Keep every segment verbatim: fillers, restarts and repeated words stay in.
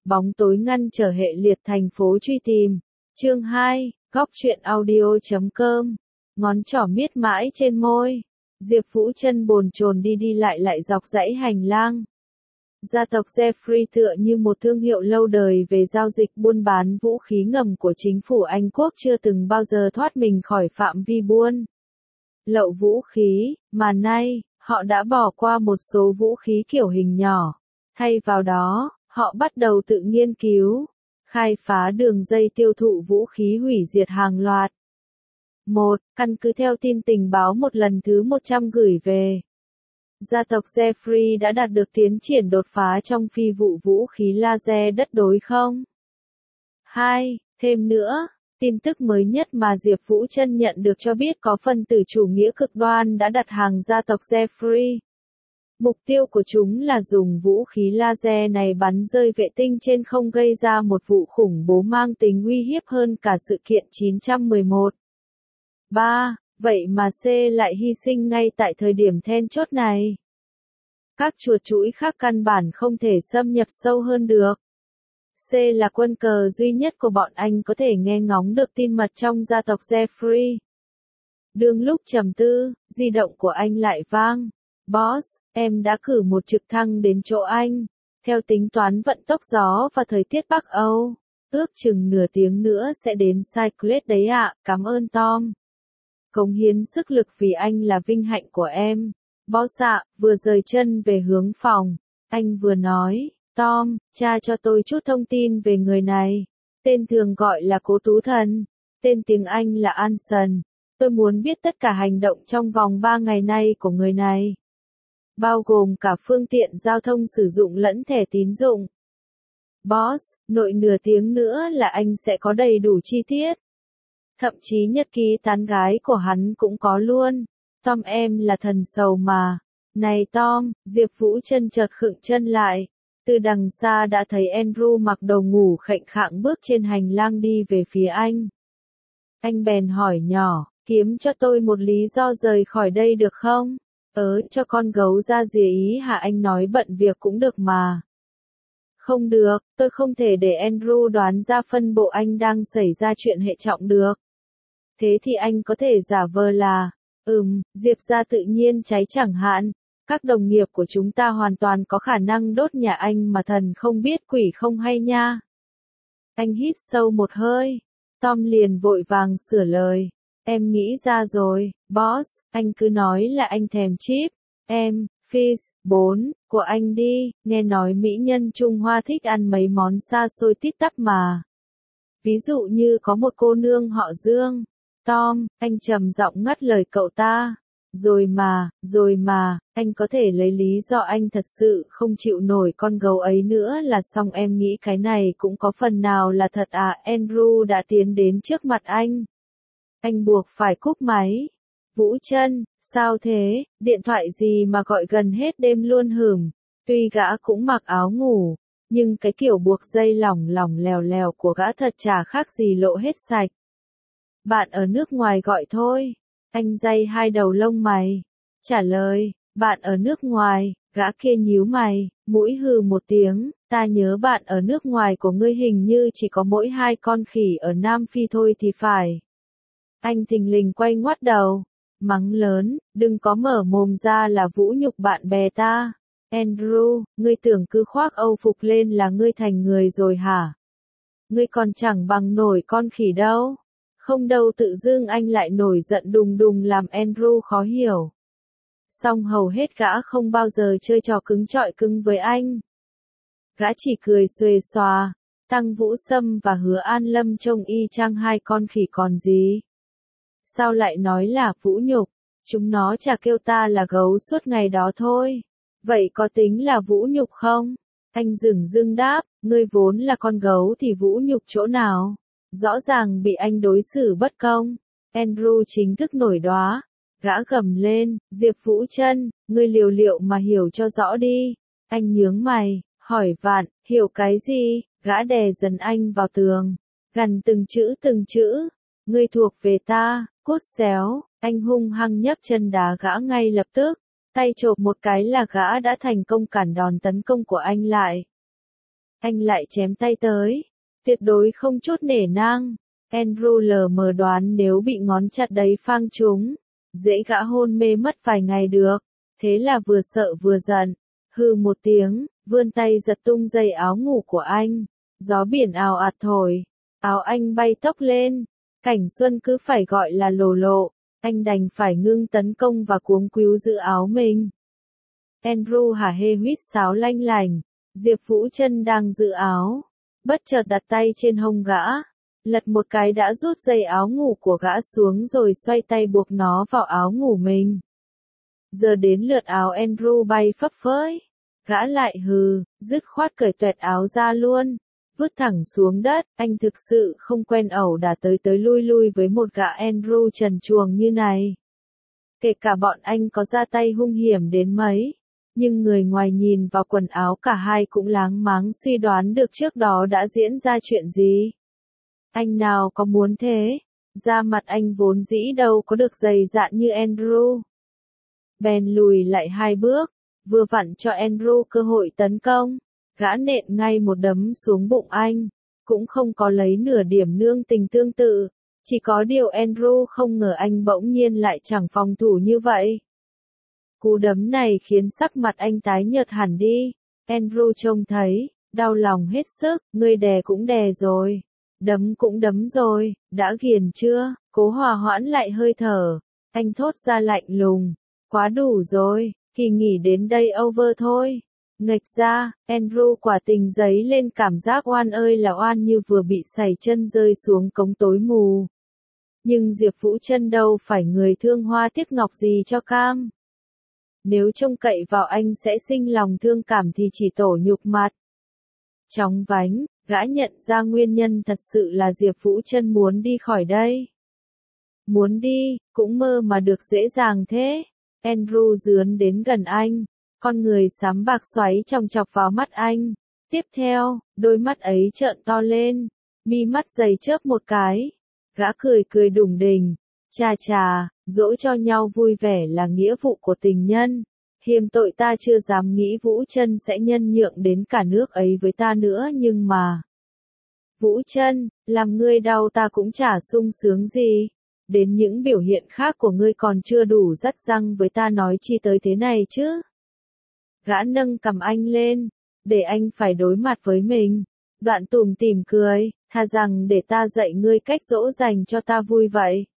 Bóng tối ngăn trở hệ liệt thành phố truy tìm. Chương hai, góc truyện audio chấm com. Ngón trỏ miết mãi trên môi. Diệp Vũ chân bồn chồn đi đi lại lại dọc dãy hành lang. Gia tộc Jeffrey tựa như một thương hiệu lâu đời về giao dịch buôn bán vũ khí ngầm của chính phủ Anh quốc chưa từng bao giờ thoát mình khỏi phạm vi buôn lậu vũ khí, mà nay, họ đã bỏ qua một số vũ khí kiểu hình nhỏ. Thay vào đó, họ bắt đầu tự nghiên cứu, khai phá đường dây tiêu thụ vũ khí hủy diệt hàng loạt. một. Căn cứ theo tin tình báo một lần thứ một trăm gửi về, gia tộc Jeffrey đã đạt được tiến triển đột phá trong phi vụ vũ khí laser đất đối không. hai. Thêm nữa, tin tức mới nhất mà Diệp Vũ Trân nhận được cho biết có phần tử chủ nghĩa cực đoan đã đặt hàng gia tộc Jeffrey. Mục tiêu của chúng là dùng vũ khí laser này bắn rơi vệ tinh trên không gây ra một vụ khủng bố mang tính uy hiếp hơn cả sự kiện chín trăm mười một. ba. Vậy mà C lại hy sinh ngay tại thời điểm then chốt này. Các chuột chũi khác căn bản không thể xâm nhập sâu hơn được. C là quân cờ duy nhất của bọn anh có thể nghe ngóng được tin mật trong gia tộc Jeffrey. Đương lúc trầm tư, di động của anh lại vang. Boss, em đã cử một trực thăng đến chỗ anh. Theo tính toán vận tốc gió và thời tiết Bắc Âu, ước chừng nửa tiếng nữa sẽ đến Cyclades đấy ạ, cảm ơn Tom. Cống hiến sức lực vì anh là vinh hạnh của em. Boss ạ, vừa rời chân về hướng phòng, anh vừa nói, Tom, tra cho tôi chút thông tin về người này. Tên thường gọi là Cố Tú Thần. Tên tiếng Anh là Anson. Tôi muốn biết tất cả hành động trong vòng ba ngày nay của người này. Bao gồm cả phương tiện giao thông sử dụng lẫn thẻ tín dụng. Boss, nội nửa tiếng nữa là anh sẽ có đầy đủ chi tiết. Thậm chí nhật ký tán gái của hắn cũng có luôn. Tom em là thần sầu mà. Này Tom, Diệp Vũ Trân chợt khựng chân lại. Từ đằng xa đã thấy Andrew mặc đồ ngủ khệnh khạng bước trên hành lang đi về phía anh. Anh bèn hỏi nhỏ, kiếm cho tôi một lý do rời khỏi đây được không? Ớ, cho con gấu ra rìa ý hả? Anh nói bận việc cũng được mà. Không được, tôi không thể để Andrew đoán ra phân bộ anh đang xảy ra chuyện hệ trọng được. Thế thì anh có thể giả vờ là, ừm, Diệp ra tự nhiên cháy chẳng hạn. Các đồng nghiệp của chúng ta hoàn toàn có khả năng đốt nhà anh mà thần không biết quỷ không hay nha. Anh hít sâu một hơi. Tom liền vội vàng sửa lời. Em nghĩ ra rồi, boss, anh cứ nói là anh thèm chip. Em, Fizz, bốn, của anh đi, nghe nói mỹ nhân Trung Hoa thích ăn mấy món xa xôi tít tắp mà. Ví dụ như có một cô nương họ Dương. Tom, anh trầm giọng ngắt lời cậu ta. Rồi mà, rồi mà, anh có thể lấy lý do anh thật sự không chịu nổi con gấu ấy nữa là xong. Em nghĩ cái này cũng có phần nào là thật à. Andrew đã tiến đến trước mặt anh. Anh buộc phải cúp máy. Vũ Trân, sao thế, điện thoại gì mà gọi gần hết đêm luôn hửm. Tuy gã cũng mặc áo ngủ, nhưng cái kiểu buộc dây lỏng lỏng lèo lèo của gã thật chả khác gì lộ hết sạch. Bạn ở nước ngoài gọi thôi. Anh day hai đầu lông mày. Trả lời, bạn ở nước ngoài, gã kia nhíu mày, mũi hừ một tiếng, ta nhớ bạn ở nước ngoài của ngươi hình như chỉ có mỗi hai con khỉ ở Nam Phi thôi thì phải. Anh thình lình quay ngoắt đầu, mắng lớn, đừng có mở mồm ra là vũ nhục bạn bè ta. Andrew, ngươi tưởng cứ khoác âu phục lên là ngươi thành người rồi hả? Ngươi còn chẳng bằng nổi con khỉ đâu. Không đâu, tự dưng anh lại nổi giận đùng đùng làm Andrew khó hiểu. Song hầu hết gã không bao giờ chơi trò cứng chọi cứng với anh. Gã chỉ cười xuề xòa. Tăng Vũ Sâm và Hứa An Lâm trông y chang hai con khỉ còn gì. Sao lại nói là vũ nhục? Chúng nó chả kêu ta là gấu suốt ngày đó thôi. Vậy có tính là vũ nhục không? Anh dửng dưng đáp, ngươi vốn là con gấu thì vũ nhục chỗ nào? Rõ ràng bị anh đối xử bất công. Andrew chính thức nổi đoá. Gã gầm lên, Diệp Vũ Trân, ngươi liều liệu mà hiểu cho rõ đi. Anh nhướng mày, hỏi vạn, hiểu cái gì? Gã đè dần anh vào tường. Gằn từng chữ từng chữ. Ngươi thuộc về ta, cút xéo. Anh hung hăng nhấc chân đá gã ngay lập tức. Tay chộp một cái là gã đã thành công cản đòn tấn công của anh lại. anh lại chém tay tới. Tuyệt đối không chút nể nang. Andrew lờ mờ đoán nếu bị ngón chặt đấy phang trúng, dễ gã hôn mê mất vài ngày được. Thế là vừa sợ vừa giận. Hừ một tiếng, vươn tay giật tung dây áo ngủ của anh. Gió biển ào ạt thổi. Áo anh bay tốc lên. Cảnh Xuân cứ phải gọi là lồ lộ. Anh đành phải ngưng tấn công và cuống quýu giữ áo mình. Andrew hả hê huýt sáo lanh lành. Diệp Vũ Trân đang giữ áo. Bất chợt đặt tay trên hông gã. Lật một cái đã rút dây áo ngủ của gã xuống rồi xoay tay buộc nó vào áo ngủ mình. Giờ đến lượt áo Andrew bay phấp phới. Gã lại hừ, dứt khoát cởi tuẹt áo ra luôn. Vứt thẳng xuống đất, anh thực sự không quen ẩu đả tới tới lui lui với một gã Andrew trần truồng như này. Kể cả bọn anh có ra tay hung hiểm đến mấy, nhưng người ngoài nhìn vào quần áo cả hai cũng láng máng suy đoán được trước đó đã diễn ra chuyện gì. Anh nào có muốn thế, da mặt anh vốn dĩ đâu có được dày dạn như Andrew. Bèn lùi lại hai bước, vừa vặn cho Andrew cơ hội tấn công. Gã nện ngay một đấm xuống bụng anh, cũng không có lấy nửa điểm nương tình tương tự, chỉ có điều Andrew không ngờ anh bỗng nhiên lại chẳng phòng thủ như vậy. Cú đấm này khiến sắc mặt anh tái nhợt hẳn đi. Andrew trông thấy, đau lòng hết sức, ngươi đè cũng đè rồi, đấm cũng đấm rồi, đã ghiền chưa? Cố hòa hoãn lại hơi thở, anh thốt ra lạnh lùng, quá đủ rồi, kỳ nghỉ đến đây over thôi. Nghịch ra, Andrew quả tình giấy lên cảm giác oan ơi là oan như vừa bị sẩy chân rơi xuống cống tối mù. Nhưng Diệp Vũ Trân đâu phải người thương hoa tiếc ngọc gì cho cam. Nếu trông cậy vào anh sẽ sinh lòng thương cảm thì chỉ tổ nhục mặt. Chóng vánh, gã nhận ra nguyên nhân thật sự là Diệp Vũ Trân muốn đi khỏi đây. Muốn đi, cũng mơ mà được dễ dàng thế. Andrew dướn đến gần anh. Con người xám bạc xoáy chòng chọc vào mắt anh. Tiếp theo, đôi mắt ấy trợn to lên. Mi mắt dày chớp một cái. Gã cười cười đủng đỉnh. Chà chà, dỗ cho nhau vui vẻ là nghĩa vụ của tình nhân. Hiềm tội ta chưa dám nghĩ Vũ Trân sẽ nhân nhượng đến cả nước ấy với ta nữa nhưng mà. Vũ Trân, làm ngươi đau ta cũng chả sung sướng gì. Đến những biểu hiện khác của ngươi còn chưa đủ dắt răng với ta nói chi tới thế này chứ. Gã nâng cầm anh lên, để anh phải đối mặt với mình. Đoạn tủm tỉm cười, thà rằng để ta dạy ngươi cách dỗ dành cho ta vui vậy.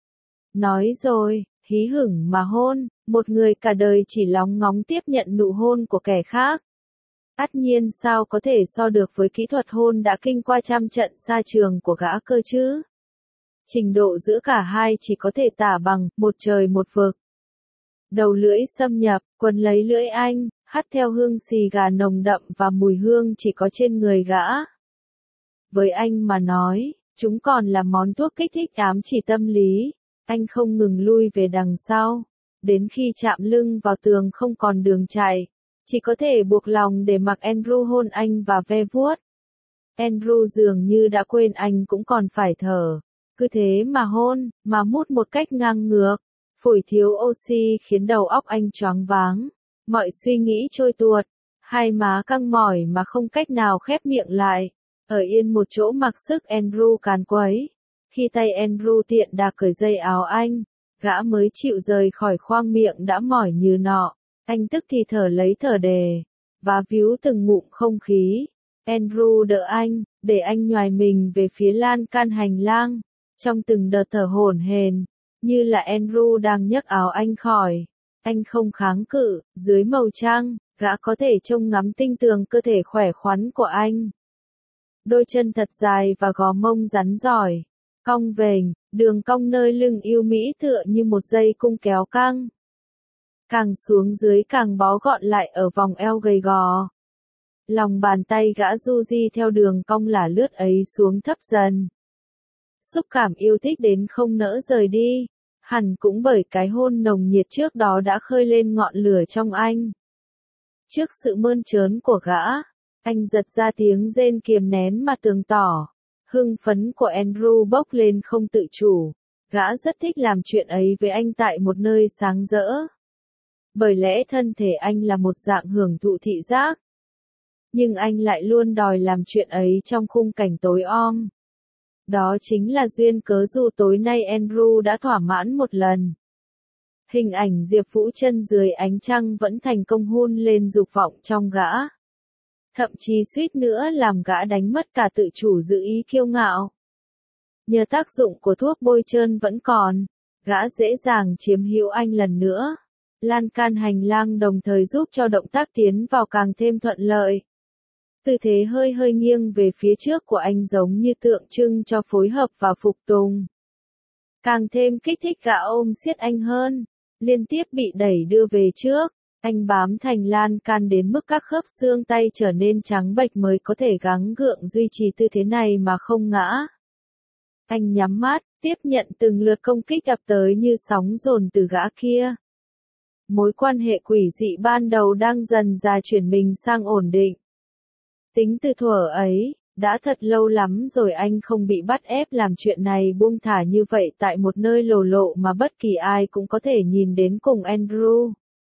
Nói rồi, hí hửng mà hôn, một người cả đời chỉ lóng ngóng tiếp nhận nụ hôn của kẻ khác. Ắt nhiên sao có thể so được với kỹ thuật hôn đã kinh qua trăm trận xa trường của gã cơ chứ. Trình độ giữa cả hai chỉ có thể tả bằng một trời một vực. Đầu lưỡi xâm nhập, quấn lấy lưỡi anh, hắt theo hương xì gà nồng đậm và mùi hương chỉ có trên người gã. Với anh mà nói, chúng còn là món thuốc kích thích ám chỉ tâm lý. Anh không ngừng lui về đằng sau, đến khi chạm lưng vào tường không còn đường chạy, chỉ có thể buộc lòng để mặc Andrew hôn anh và ve vuốt. Andrew dường như đã quên anh cũng còn phải thở, cứ thế mà hôn, mà mút một cách ngang ngược. Phổi thiếu oxy khiến đầu óc anh choáng váng, mọi suy nghĩ trôi tuột, hai má căng mỏi mà không cách nào khép miệng lại. Ở yên một chỗ mặc sức Andrew càn quấy. Khi tay Andrew tiện đà cởi dây áo anh, gã mới chịu rời khỏi khoang miệng đã mỏi như nọ. Anh tức thì thở lấy thở đề, và víu từng ngụm không khí. Andrew đỡ anh, để anh nhoài mình về phía lan can hành lang. Trong từng đợt thở hổn hển, như là Andrew đang nhấc áo anh khỏi. Anh không kháng cự, dưới màu trăng, gã có thể trông ngắm tinh tường cơ thể khỏe khoắn của anh. Đôi chân thật dài và gò mông rắn giỏi, cong vềnh, đường cong nơi lưng yêu mỹ tựa như một dây cung kéo căng. Càng xuống dưới càng bó gọn lại ở vòng eo gầy gò. Lòng bàn tay gã du di theo đường cong lả lướt ấy xuống thấp dần. Xúc cảm yêu thích đến không nỡ rời đi, hẳn cũng bởi cái hôn nồng nhiệt trước đó đã khơi lên ngọn lửa trong anh. Trước sự mơn trớn của gã, anh giật ra tiếng rên kiềm nén mà tường tỏ. Hưng phấn của Andrew bốc lên không tự chủ. Gã rất thích làm chuyện ấy với anh tại một nơi sáng rỡ. Bởi lẽ thân thể anh là một dạng hưởng thụ thị giác. Nhưng anh lại luôn đòi làm chuyện ấy trong khung cảnh tối om. Đó chính là duyên cớ dù tối nay Andrew đã thỏa mãn một lần. Hình ảnh Diệp Vũ Trân dưới ánh trăng vẫn thành công hun lên dục vọng trong gã. Thậm chí suýt nữa làm gã đánh mất cả tự chủ giữ ý kiêu ngạo. Nhờ tác dụng của thuốc bôi trơn vẫn còn, gã dễ dàng chiếm hữu anh lần nữa. Lan can hành lang đồng thời giúp cho động tác tiến vào càng thêm thuận lợi. Tư thế hơi hơi nghiêng về phía trước của anh giống như tượng trưng cho phối hợp và phục tùng. Càng thêm kích thích gã ôm siết anh hơn, liên tiếp bị đẩy đưa về trước. Anh bám thành lan can đến mức các khớp xương tay trở nên trắng bệch mới có thể gắng gượng duy trì tư thế này mà không ngã. Anh nhắm mắt, tiếp nhận từng lượt công kích ập tới như sóng dồn từ gã kia. Mối quan hệ quỷ dị ban đầu đang dần dà chuyển mình sang ổn định. Tính từ thuở ấy, đã thật lâu lắm rồi anh không bị bắt ép làm chuyện này buông thả như vậy tại một nơi lồ lộ mà bất kỳ ai cũng có thể nhìn đến cùng Andrew.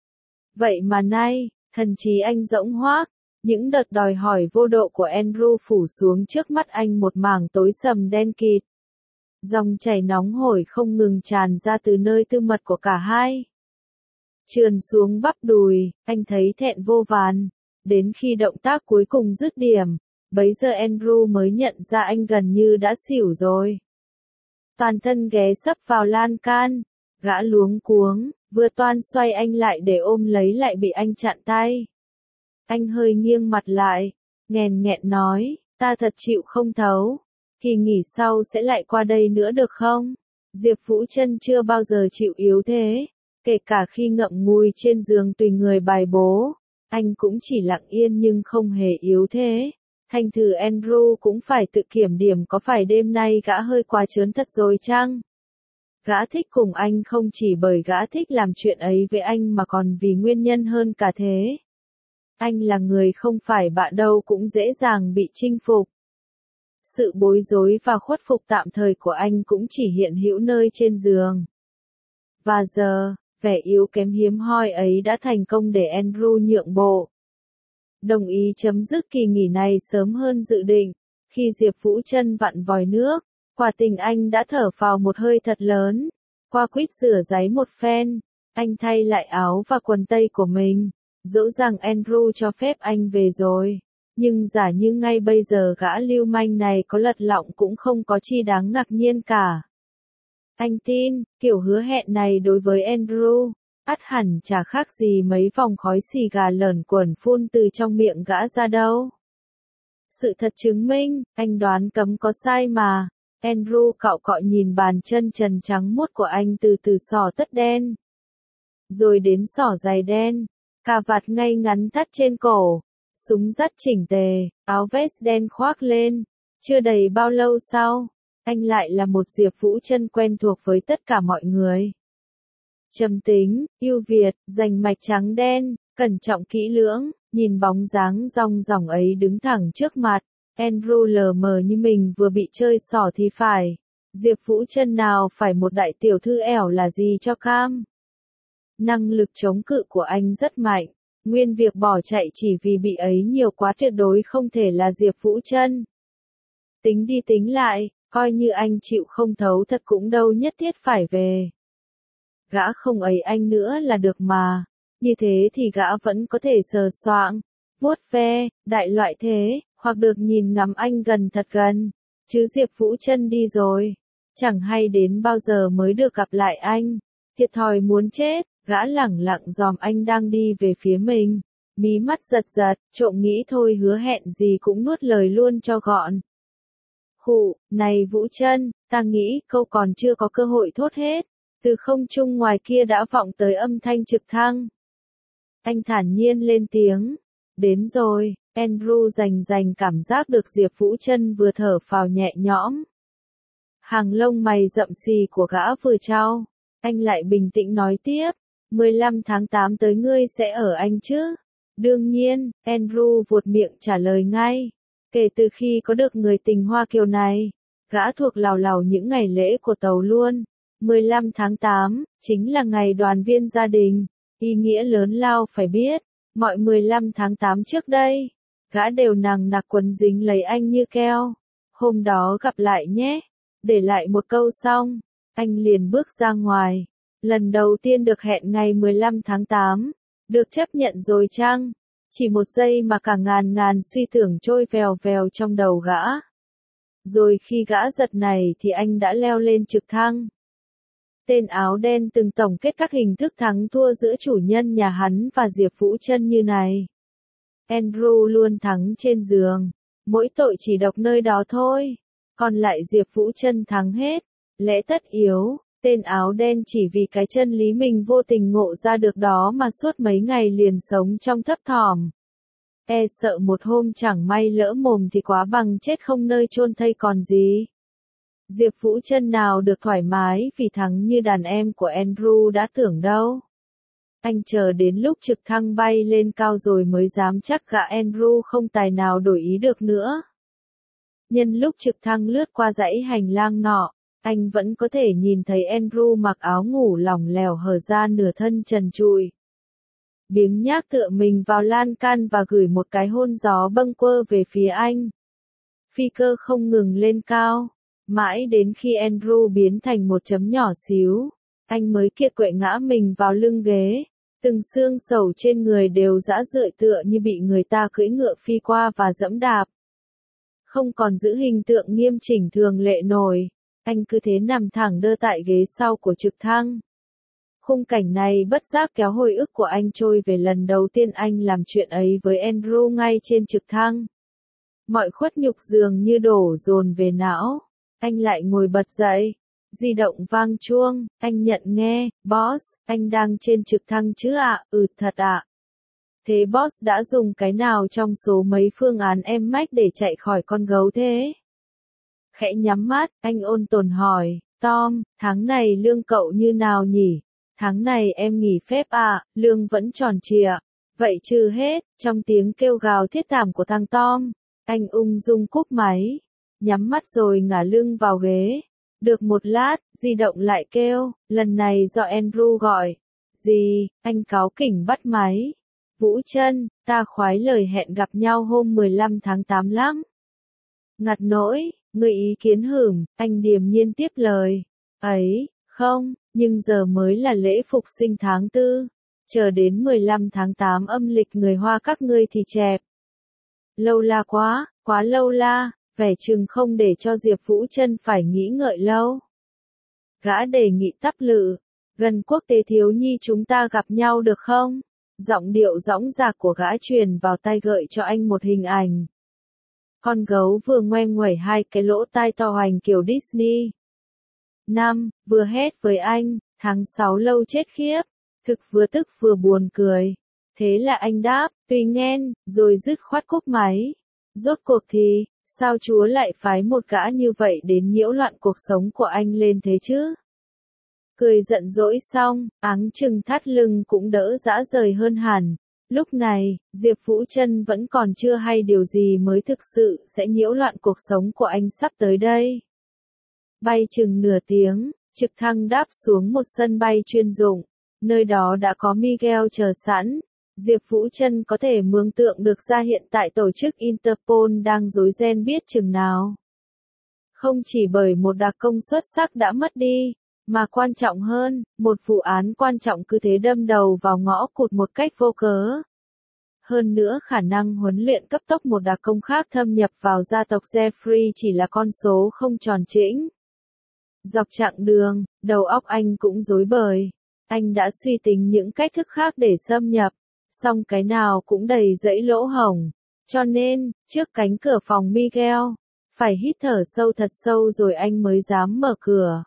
Vậy mà nay, thần trí anh rỗng hoác, những đợt đòi hỏi vô độ của Andrew phủ xuống trước mắt anh một mảng tối sầm đen kịt. Dòng chảy nóng hổi không ngừng tràn ra từ nơi tư mật của cả hai. Trườn xuống bắp đùi, anh thấy thẹn vô vàn. Đến khi động tác cuối cùng dứt điểm, bấy giờ Andrew mới nhận ra anh gần như đã xỉu rồi. Toàn thân ghé sấp vào lan can, gã luống cuống, vừa toan xoay anh lại để ôm lấy lại bị anh chặn tay. Anh hơi nghiêng mặt lại, nghèn nghẹn nói, ta thật chịu không thấu, kỳ nghỉ sau sẽ lại qua đây nữa được không? Diệp Vũ Trân chưa bao giờ chịu yếu thế, kể cả khi ngậm ngùi trên giường tùy người bài bố. Anh cũng chỉ lặng yên nhưng không hề yếu thế. Thành thử Andrew cũng phải tự kiểm điểm có phải đêm nay gã hơi quá trớn thật rồi chăng? Gã thích cùng anh không chỉ bởi gã thích làm chuyện ấy với anh mà còn vì nguyên nhân hơn cả thế. Anh là người không phải bạ đâu cũng dễ dàng bị chinh phục. Sự bối rối và khuất phục tạm thời của anh cũng chỉ hiện hữu nơi trên giường. Và giờ, vẻ yếu kém hiếm hoi ấy đã thành công để Andrew nhượng bộ. Đồng ý chấm dứt kỳ nghỉ này sớm hơn dự định. Khi Diệp Vũ Trân vặn vòi nước, quả tình anh đã thở phào một hơi thật lớn. Qua quýt rửa ráy một phen, anh thay lại áo và quần tây của mình. Dẫu rằng Andrew cho phép anh về rồi. Nhưng giả như ngay bây giờ gã lưu manh này có lật lọng cũng không có chi đáng ngạc nhiên cả. Anh tin, kiểu hứa hẹn này đối với Andrew, ắt hẳn chả khác gì mấy vòng khói xì gà lởn quởn phun từ trong miệng gã ra đâu. Sự thật chứng minh, anh đoán cấm có sai mà. Andrew cạo cọ nhìn bàn chân trần trắng muốt của anh từ từ xỏ tất đen. Rồi đến xỏ giày đen, cà vạt ngay ngắn thắt trên cổ, súng dắt chỉnh tề, áo vest đen khoác lên. Chưa đầy bao lâu sau, anh lại là một Diệp Vũ Trân quen thuộc với tất cả mọi người. Trầm tính, ưu việt, rành mạch trắng đen, cẩn trọng kỹ lưỡng, nhìn bóng dáng rong ròng ấy đứng thẳng trước mặt, Andrew lờ mờ như mình vừa bị chơi xỏ thì phải. Diệp Vũ Trân nào phải một đại tiểu thư ẻo là gì cho cam. Năng lực chống cự của anh rất mạnh, nguyên việc bỏ chạy chỉ vì bị ấy nhiều quá tuyệt đối không thể là Diệp Vũ Trân. Tính đi tính lại, coi như anh chịu không thấu thật cũng đâu nhất thiết phải về. Gã không ấy anh nữa là được mà, như thế thì gã vẫn có thể sờ soạng, vuốt ve, đại loại thế, hoặc được nhìn ngắm anh gần thật gần, chứ Diệp Vũ Trân đi rồi, chẳng hay đến bao giờ mới được gặp lại anh, thiệt thòi muốn chết, gã lẳng lặng dòm anh đang đi về phía mình, mí mắt giật giật, trộm nghĩ thôi hứa hẹn gì cũng nuốt lời luôn cho gọn. Khụ, này Vũ Trân, ta nghĩ câu còn chưa có cơ hội thốt hết. Từ không trung ngoài kia đã vọng tới âm thanh trực thăng. Anh thản nhiên lên tiếng. Đến rồi, Andrew rành rành cảm giác được Diệp Vũ Trân vừa thở phào nhẹ nhõm. Hàng lông mày rậm xì của gã vừa trao. Anh lại bình tĩnh nói tiếp. mười lăm tháng tám tới ngươi sẽ ở Anh chứ? Đương nhiên, Andrew vuột miệng trả lời ngay. Kể từ khi có được người tình Hoa Kiều này, gã thuộc lào lào những ngày lễ của tàu luôn. mười lăm tháng tám, chính là ngày đoàn viên gia đình, ý nghĩa lớn lao phải biết, mọi mười lăm tháng tám trước đây, Gã đều nằng nặc quấn dính lấy anh như keo. Hôm đó gặp lại nhé. Để lại một câu xong, anh liền bước ra ngoài. Lần đầu tiên được hẹn ngày mười lăm tháng tám. Được chấp nhận rồi chăng? Chỉ một giây mà cả ngàn ngàn suy tưởng trôi vèo vèo trong đầu gã. Rồi khi gã giật này thì anh đã leo lên trực thăng. Tên áo đen từng tổng kết các hình thức thắng thua giữa chủ nhân nhà hắn và Diệp Vũ Trân như này. Andrew luôn thắng trên giường. Mỗi tội chỉ độc nơi đó thôi. Còn lại Diệp Vũ Trân thắng hết. Lẽ tất yếu, tên áo đen chỉ vì cái chân lý mình vô tình ngộ ra được đó mà suốt mấy ngày liền sống trong thấp thỏm. E sợ một hôm chẳng may lỡ mồm thì quá bằng chết không nơi chôn thây còn gì. Diệp Vũ Trân nào được thoải mái vì thắng như đàn em của Andrew đã tưởng đâu. Anh chờ đến lúc trực thăng bay lên cao rồi mới dám chắc gã Andrew không tài nào đổi ý được nữa. Nhân lúc trực thăng lướt qua dãy hành lang nọ, anh vẫn có thể nhìn thấy Andrew mặc áo ngủ lỏng lẻo hở ra nửa thân trần trụi. Biếng nhác tựa mình vào lan can và gửi một cái hôn gió bâng quơ về phía anh. Phi cơ không ngừng lên cao, mãi đến khi Andrew biến thành một chấm nhỏ xíu, anh mới kiệt quệ ngã mình vào lưng ghế. Từng xương sầu trên người đều rã rượi tựa như bị người ta cưỡi ngựa phi qua và dẫm đạp. Không còn giữ hình tượng nghiêm chỉnh thường lệ nổi, anh cứ thế nằm thẳng đơ tại ghế sau của trực thăng. Khung cảnh này bất giác kéo hồi ức của anh trôi về lần đầu tiên anh làm chuyện ấy với Andrew ngay trên trực thăng. Mọi khuất nhục dường như đổ dồn về não. Anh lại ngồi bật dậy. Di động vang chuông, anh nhận nghe, boss, anh đang trên trực thăng chứ ạ, ừ thật ạ. Thế boss đã dùng cái nào trong số mấy phương án em mách để chạy khỏi con gấu thế? Khẽ nhắm mắt, anh ôn tồn hỏi, Tom, tháng này lương cậu như nào nhỉ? Tháng này em nghỉ phép à, lương vẫn tròn trịa. Vậy trừ hết, trong tiếng kêu gào thiết thảm của thằng Tom, anh ung dung cúp máy, nhắm mắt rồi ngả lưng vào ghế. Được một lát, di động lại kêu, lần này do Andrew gọi. Gì, anh cáu kỉnh bắt máy. Vũ Trân, ta khoái lời hẹn gặp nhau hôm mười lăm tháng tám lắm. Ngặt nỗi, người ý kiến hửng, anh điềm nhiên tiếp lời. Ấy, không, nhưng giờ mới là lễ phục sinh tháng tư. Chờ đến mười lăm tháng tám âm lịch người Hoa các ngươi thì chẹp. Lâu la quá, quá lâu la. Vẻ chừng không để cho Diệp Vũ Trân phải nghĩ ngợi lâu. Gã đề nghị tắp lự, gần quốc tế thiếu nhi chúng ta gặp nhau được không? Giọng điệu dõng dạc của gã truyền vào tai gợi cho anh một hình ảnh. Con gấu vừa ngoe nguẩy hai cái lỗ tai to hoành kiểu Disney. Năm, vừa hét với anh, tháng sáu lâu chết khiếp, thực vừa tức vừa buồn cười. Thế là anh đáp, tùy nghen, rồi dứt khoát cúp máy. Rốt cuộc thì, sao Chúa lại phái một gã như vậy đến nhiễu loạn cuộc sống của anh lên thế chứ? Cười giận dỗi xong, áng chừng thắt lưng cũng đỡ dã rời hơn hẳn. Lúc này, Diệp Vũ Trân vẫn còn chưa hay điều gì mới thực sự sẽ nhiễu loạn cuộc sống của anh sắp tới đây. Bay chừng nửa tiếng, trực thăng đáp xuống một sân bay chuyên dụng. Nơi đó đã có Miguel chờ sẵn. Diệp Vũ Trân có thể mường tượng được ra hiện tại tổ chức Interpol đang rối ren biết chừng nào. Không chỉ bởi một đặc công xuất sắc đã mất đi, mà quan trọng hơn, một vụ án quan trọng cứ thế đâm đầu vào ngõ cụt một cách vô cớ. Hơn nữa khả năng huấn luyện cấp tốc một đặc công khác thâm nhập vào gia tộc Jeffrey chỉ là con số không tròn chỉnh. Dọc chặng đường, đầu óc anh cũng rối bời. Anh đã suy tính những cách thức khác để xâm nhập. Song cái nào cũng đầy dẫy lỗ hổng. Cho nên, trước cánh cửa phòng Miguel, phải hít thở sâu thật sâu rồi anh mới dám mở cửa.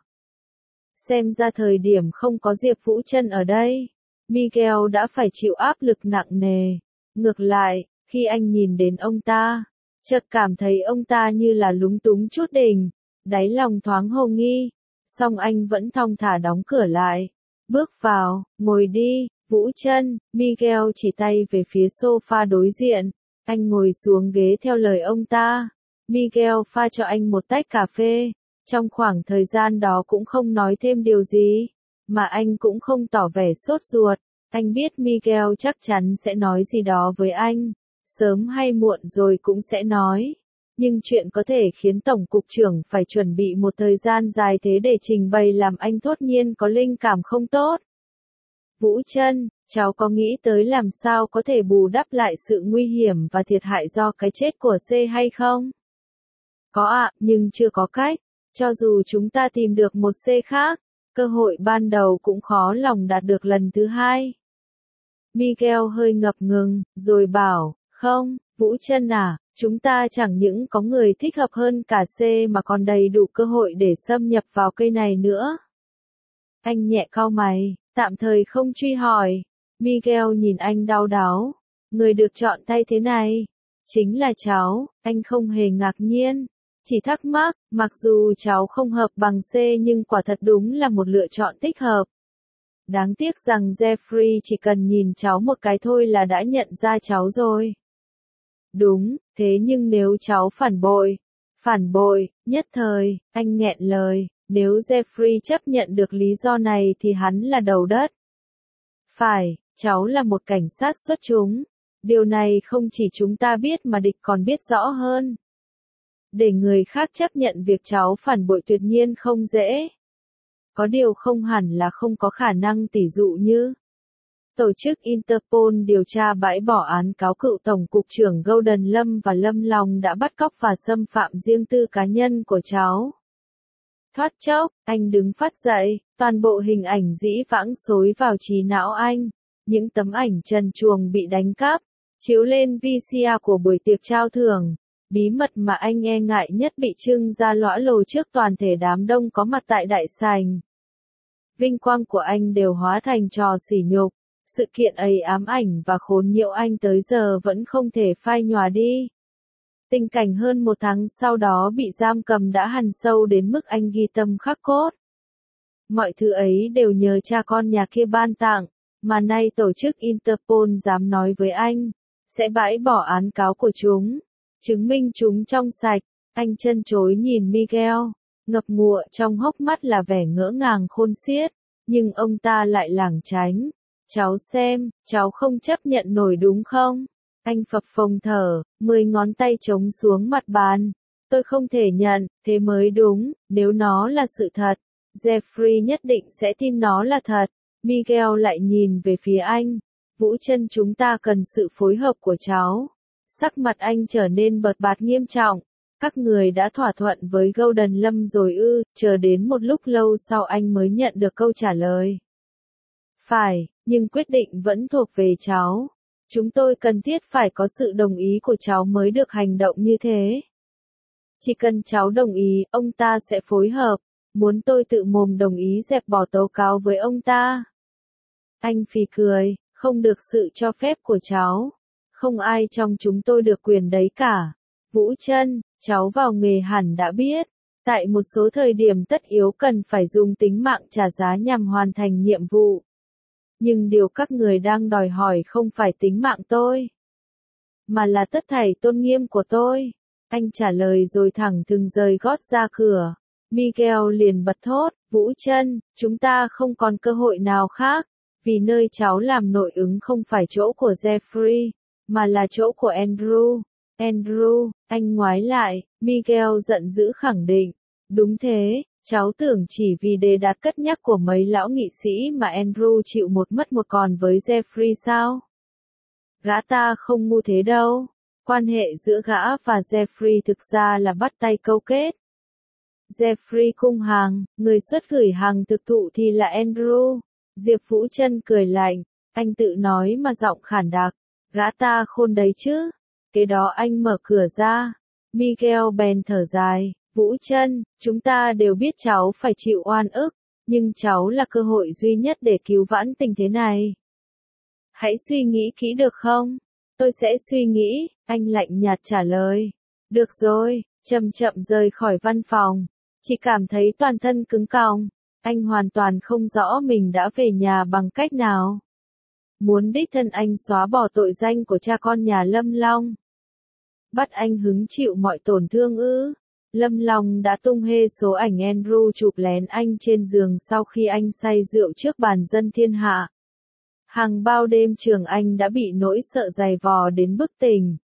Xem ra thời điểm không có Diệp Vũ Trân ở đây, Miguel đã phải chịu áp lực nặng nề. Ngược lại, khi anh nhìn đến ông ta, chợt cảm thấy ông ta như là lúng túng chút đỉnh, đáy lòng thoáng hồ nghi. Song anh vẫn thong thả đóng cửa lại. Bước vào, ngồi đi. Vũ Trân, Miguel chỉ tay về phía sofa đối diện. Anh ngồi xuống ghế theo lời ông ta. Miguel pha cho anh một tách cà phê. Trong khoảng thời gian đó cũng không nói thêm điều gì. Mà anh cũng không tỏ vẻ sốt ruột. Anh biết Miguel chắc chắn sẽ nói gì đó với anh. sớm hay muộn rồi cũng sẽ nói. Nhưng chuyện có thể khiến Tổng cục trưởng phải chuẩn bị một thời gian dài thế để trình bày làm anh thốt nhiên có linh cảm không tốt. Vũ Trân, cháu có nghĩ tới làm sao có thể bù đắp lại sự nguy hiểm và thiệt hại do cái chết của C hay không? Có ạ, à, nhưng chưa có cách. Cho dù chúng ta tìm được một C khác, cơ hội ban đầu cũng khó lòng đạt được lần thứ hai. Miguel hơi ngập ngừng, rồi bảo, không, Vũ Trân à, chúng ta chẳng những có người thích hợp hơn cả C mà còn đầy đủ cơ hội để xâm nhập vào cây này nữa. Anh nhẹ cau mày, tạm thời không truy hỏi. Miguel nhìn anh đau đáu. Người được chọn thay thế này, chính là cháu, anh không hề ngạc nhiên. Chỉ thắc mắc, mặc dù cháu không hợp bằng C nhưng quả thật đúng là một lựa chọn thích hợp. Đáng tiếc rằng Jeffrey chỉ cần nhìn cháu một cái thôi là đã nhận ra cháu rồi. Đúng, thế nhưng nếu cháu phản bội, phản bội, nhất thời, anh nghẹn lời, nếu Jeffrey chấp nhận được lý do này thì hắn là đầu đất. Phải, cháu là một cảnh sát xuất chúng. Điều này không chỉ chúng ta biết mà địch còn biết rõ hơn. Để người khác chấp nhận việc cháu phản bội tuyệt nhiên không dễ. Có điều không hẳn là không có khả năng, tỷ dụ như tổ chức Interpol điều tra bãi bỏ án cáo cựu Tổng cục trưởng Golden Lâm và Lâm Long đã bắt cóc và xâm phạm riêng tư cá nhân của cháu. Thoát chốc, anh đứng phát dậy, toàn bộ hình ảnh dĩ vãng xối vào trí não anh. Những tấm ảnh trần truồng bị đánh cắp, chiếu lên vê xê rờ của buổi tiệc trao thưởng. Bí mật mà anh e ngại nhất bị trưng ra lõa lồ trước toàn thể đám đông có mặt tại đại sảnh. Vinh quang của anh đều hóa thành trò sỉ nhục. Sự kiện ấy ám ảnh và khốn nhiễu anh tới giờ vẫn không thể phai nhòa đi. Tình cảnh hơn một tháng sau đó bị giam cầm đã hằn sâu đến mức anh ghi tâm khắc cốt. Mọi thứ ấy đều nhờ cha con nhà kia ban tặng, mà nay tổ chức Interpol dám nói với anh, sẽ bãi bỏ án cáo của chúng, chứng minh chúng trong sạch. Anh chân chối nhìn Miguel, ngập ngụa trong hốc mắt là vẻ ngỡ ngàng khôn xiết, nhưng ông ta lại lảng tránh. Cháu xem, cháu không chấp nhận nổi đúng không? Anh phập phồng thở, mười ngón tay chống xuống mặt bàn. Tôi không thể nhận, thế mới đúng, nếu nó là sự thật. Jeffrey nhất định sẽ tin nó là thật. Miguel lại nhìn về phía anh. Vũ Trân, chúng ta cần sự phối hợp của cháu. Sắc mặt anh trở nên bợt bạt nghiêm trọng. Các người đã thỏa thuận với Golden Lâm rồi ư? Chờ đến một lúc lâu sau anh mới nhận được câu trả lời. Phải, nhưng quyết định vẫn thuộc về cháu. Chúng tôi cần thiết phải có sự đồng ý của cháu mới được hành động như thế. Chỉ cần cháu đồng ý, ông ta sẽ phối hợp. Muốn tôi tự mồm đồng ý dẹp bỏ tố cáo với ông ta? Anh phì cười, không được sự cho phép của cháu. Không ai trong chúng tôi được quyền đấy cả. Vũ Trân, cháu vào nghề hẳn đã biết. Tại một số thời điểm tất yếu cần phải dùng tính mạng trả giá nhằm hoàn thành nhiệm vụ. Nhưng điều các người đang đòi hỏi không phải tính mạng tôi, mà là tất thảy tôn nghiêm của tôi. Anh trả lời rồi thẳng thừng rời gót ra cửa. Miguel liền bật thốt, Vũ Trân, chúng ta không còn cơ hội nào khác, vì nơi cháu làm nội ứng không phải chỗ của Jeffrey, mà là chỗ của Andrew. Andrew, anh ngoái lại, Miguel giận dữ khẳng định, đúng thế. Cháu tưởng chỉ vì đề đạt cất nhắc của mấy lão nghị sĩ mà Andrew chịu một mất một còn với Jeffrey sao? Gã ta không ngu thế đâu. Quan hệ giữa gã và Jeffrey thực ra là bắt tay câu kết. Jeffrey cung hàng, người xuất gửi hàng thực thụ thì là Andrew. Diệp Vũ Trân cười lạnh, anh tự nói mà giọng khản đặc. Gã ta khôn đấy chứ. Kế đó anh mở cửa ra. Miguel bèn thở dài. Vũ Trân, chúng ta đều biết cháu phải chịu oan ức, nhưng cháu là cơ hội duy nhất để cứu vãn tình thế này. Hãy suy nghĩ kỹ được không? Tôi sẽ suy nghĩ, anh lạnh nhạt trả lời. Được rồi, chậm chậm rời khỏi văn phòng, chỉ cảm thấy toàn thân cứng còng. Anh hoàn toàn không rõ mình đã về nhà bằng cách nào. Muốn đích thân anh xóa bỏ tội danh của cha con nhà Lâm Long. Bắt anh hứng chịu mọi tổn thương ư? Lâm Long đã tung hê số ảnh Andrew chụp lén anh trên giường sau khi anh say rượu trước bàn dân thiên hạ. Hàng bao đêm trường anh đã bị nỗi sợ dày vò đến bức tỉnh.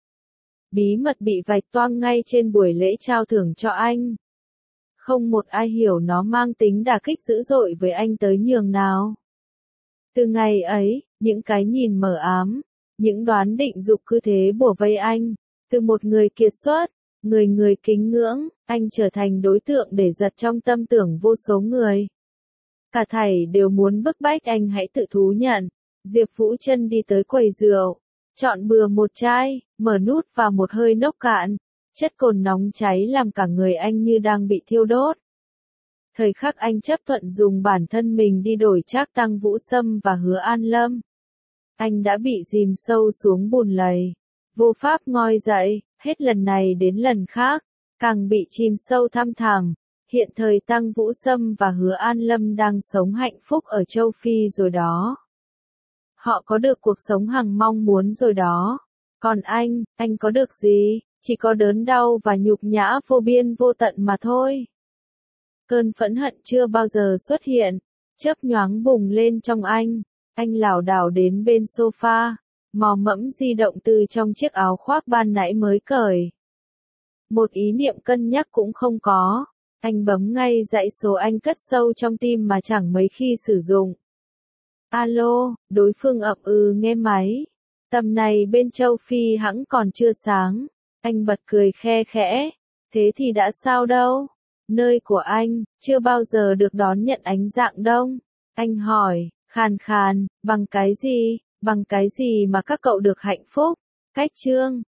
bí mật bị vạch toang ngay trên buổi lễ trao thưởng cho anh. Không một ai hiểu nó mang tính đả kích dữ dội với anh tới nhường nào. Từ ngày ấy, những cái nhìn mờ ám, những đoán định dục cứ thế bủa vây anh. Từ một người kiệt xuất, người người kính ngưỡng, anh trở thành đối tượng để giật trong tâm tưởng vô số người. Cả thảy đều muốn bức bách anh hãy tự thú nhận. Diệp Vũ Trân đi tới quầy rượu, chọn bừa một chai, mở nút và một hơi nốc cạn. Chất cồn nóng cháy làm cả người anh như đang bị thiêu đốt. Thời khắc anh chấp thuận dùng bản thân mình đi đổi Trác Tăng Vũ Sâm và Hứa An Lâm. Anh đã bị dìm sâu xuống bùn lầy, vô pháp ngoi dậy, hết lần này đến lần khác, càng bị chìm sâu thăm thẳm. Hiện thời Tăng Vũ Sâm và Hứa An Lâm đang sống hạnh phúc ở châu Phi rồi đó. Họ có được cuộc sống hằng mong muốn rồi đó. Còn anh, anh có được gì? Chỉ có đớn đau và nhục nhã vô biên vô tận mà thôi. Cơn phẫn hận chưa bao giờ xuất hiện, chớp nhoáng bùng lên trong anh. Anh lảo đảo đến bên sofa, mò mẫm di động từ trong chiếc áo khoác ban nãy mới cởi. Một ý niệm cân nhắc cũng không có. Anh bấm ngay dãy số anh cất sâu trong tim mà chẳng mấy khi sử dụng. Alo, đối phương ậm ừ nghe máy. Tầm này bên châu Phi hẵng còn chưa sáng. Anh bật cười khe khẽ. Thế thì đã sao đâu? Nơi của anh, chưa bao giờ được đón nhận ánh dạng đông. Anh hỏi, khàn khàn, bằng cái gì, bằng cái gì mà các cậu được hạnh phúc? Cách chương